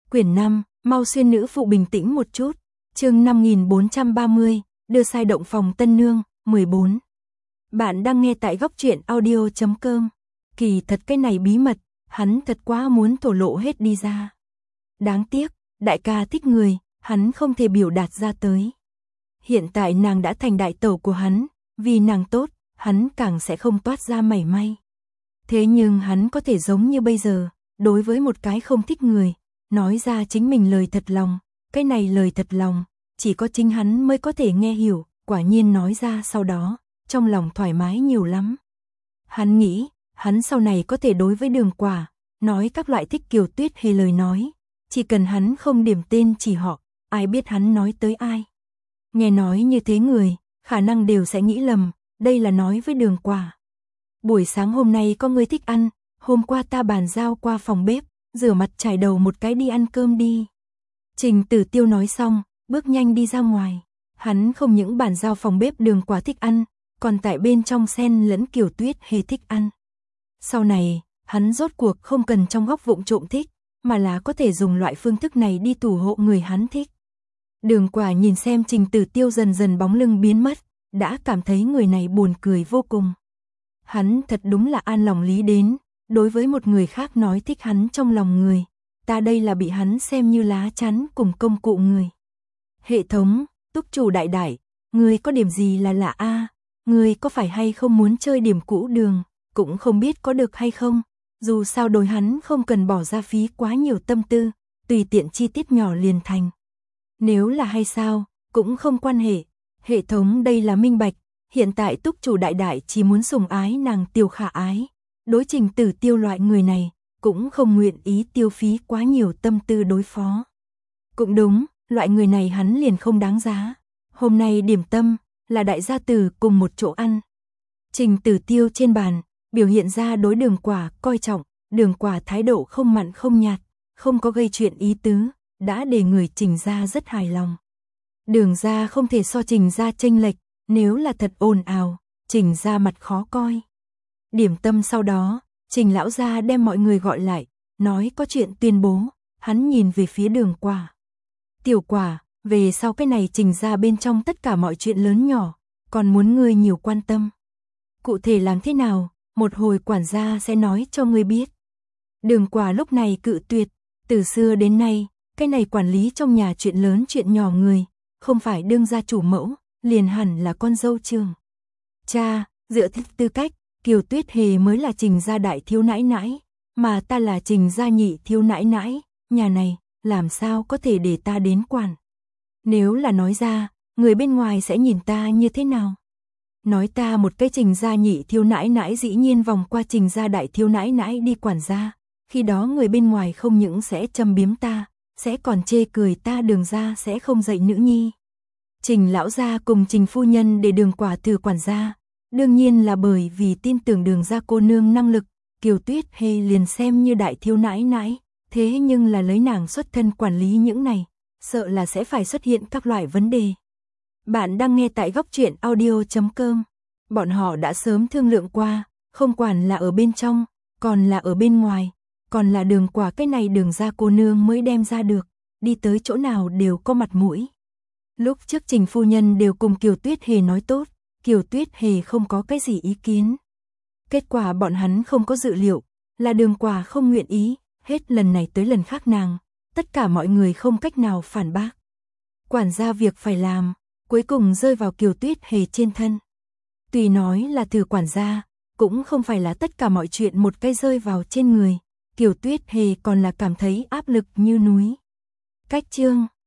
Quyển 5, mau xuyên nữ phụ bình tĩnh một chút. Chương 5430, đưa sai động phòng tân nương, 14. Bạn đang nghe tại góc truyện audio.com. Kỳ thật cái này bí mật, hắn thật quá muốn thổ lộ hết đi ra. Đáng tiếc, đại ca thích người, hắn không thể biểu đạt ra tới. Hiện tại nàng đã thành đại tẩu của hắn, vì nàng tốt, hắn càng sẽ không toát ra mảy may. Thế nhưng hắn có thể giống như bây giờ, đối với một cái không thích người, nói ra chính mình lời thật lòng, cái này lời thật lòng, chỉ có chính hắn mới có thể nghe hiểu, quả nhiên nói ra sau đó, trong lòng thoải mái nhiều lắm. Hắn nghĩ, hắn sau này có thể đối với Đường Quả, nói các loại thích Kiều Tuyết Hề lời nói, chỉ cần hắn không điểm tên chỉ họ, ai biết hắn nói tới ai. Nghe nói như thế người, khả năng đều sẽ nghĩ lầm, đây là nói với Đường Quả. Buổi sáng hôm nay có người thích ăn, hôm qua ta bàn giao qua phòng bếp, rửa mặt chải đầu một cái đi ăn cơm đi. Trình Tử Tiêu nói xong, bước nhanh đi ra ngoài. Hắn không những bàn giao phòng bếp Đường Quả thích ăn, còn tại bên trong xen lẫn Kiều Tuyết Hề thích ăn. Sau này, hắn rốt cuộc không cần trong góc vụng trộm thích, mà là có thể dùng loại phương thức này đi thủ hộ người hắn thích. Đường Quả nhìn xem Trình Tử Tiêu dần dần bóng lưng biến mất, đã cảm thấy người này buồn cười vô cùng. Hắn thật đúng là an lòng lý đến, đối với một người khác nói thích hắn trong lòng người, ta đây là bị hắn xem như lá chắn cùng công cụ người. Hệ thống, túc chủ đại đại, người có điểm gì là lạ a? Người có phải hay không muốn chơi điểm cũ đường, cũng không biết có được hay không, dù sao đối hắn không cần bỏ ra phí quá nhiều tâm tư, tùy tiện chi tiết nhỏ liền thành. Nếu là hay sao, cũng không quan hệ, hệ thống đây là minh bạch, hiện tại túc chủ đại đại chỉ muốn sủng ái nàng Tiêu Khả Ái. Đối Trình Tử Tiêu loại người này, cũng không nguyện ý tiêu phí quá nhiều tâm tư đối phó. Cũng đúng, loại người này hắn liền không đáng giá. Hôm nay điểm tâm, là đại gia tử cùng một chỗ ăn. Trình Tử Tiêu trên bàn, biểu hiện ra đối Đường Quả coi trọng, Đường Quả thái độ không mặn không nhạt, không có gây chuyện ý tứ, đã để người Trình gia rất hài lòng. Đường gia không thể so Trình gia chênh lệch, nếu là thật ồn ào, Trình gia mặt khó coi. Điểm tâm sau đó, Trình lão gia đem mọi người gọi lại, nói có chuyện tuyên bố, hắn nhìn về phía Đường Quả. Tiểu Quả, về sau cái này Trình gia bên trong tất cả mọi chuyện lớn nhỏ, còn muốn ngươi nhiều quan tâm. Cụ thể làm thế nào, một hồi quản gia sẽ nói cho ngươi biết. Đường Quả lúc này cự tuyệt, từ xưa đến nay, cái này quản lý trong nhà chuyện lớn chuyện nhỏ người, không phải đương gia chủ mẫu, liền hẳn là con dâu trường. Cha, dựa theo tư cách, Kiều Tuyết Hề mới là Trình gia đại thiếu nãi nãi, mà ta là Trình gia nhị thiếu nãi nãi, nhà này, làm sao có thể để ta đến quản. Nếu là nói ra, người bên ngoài sẽ nhìn ta như thế nào? Nói ta một cái Trình gia nhị thiếu nãi nãi dĩ nhiên vòng qua Trình gia đại thiếu nãi nãi đi quản gia, khi đó người bên ngoài không những sẽ châm biếm ta, sẽ còn chê cười ta Đường gia sẽ không dạy nữ nhi. Trình lão gia cùng Trình phu nhân để Đường Quả từ quản gia, đương nhiên là bởi vì tin tưởng Đường gia cô nương năng lực, Kiều Tuyết Hề liền xem như đại thiếu nãi nãi, thế nhưng là lấy nàng xuất thân quản lý những này, sợ là sẽ phải xuất hiện các loại vấn đề. Bạn đang nghe tại góc truyện audio.com. Bọn họ đã sớm thương lượng qua, không quản là ở bên trong, còn là ở bên ngoài, còn là Đường Quả cái này Đường gia cô nương mới đem ra được, đi tới chỗ nào đều có mặt mũi. Lúc trước Trình phu nhân đều cùng Kiều Tuyết Hề nói tốt, Kiều Tuyết Hề không có cái gì ý kiến. Kết quả bọn hắn không có dự liệu, là Đường Quả không nguyện ý, hết lần này tới lần khác nàng, tất cả mọi người không cách nào phản bác. Quản gia việc phải làm, cuối cùng rơi vào Kiều Tuyết Hề trên thân. Tuy nói là thử quản gia, cũng không phải là tất cả mọi chuyện một cái rơi vào trên người, Kiều Tuyết Hề còn là cảm thấy áp lực như núi. Cách chương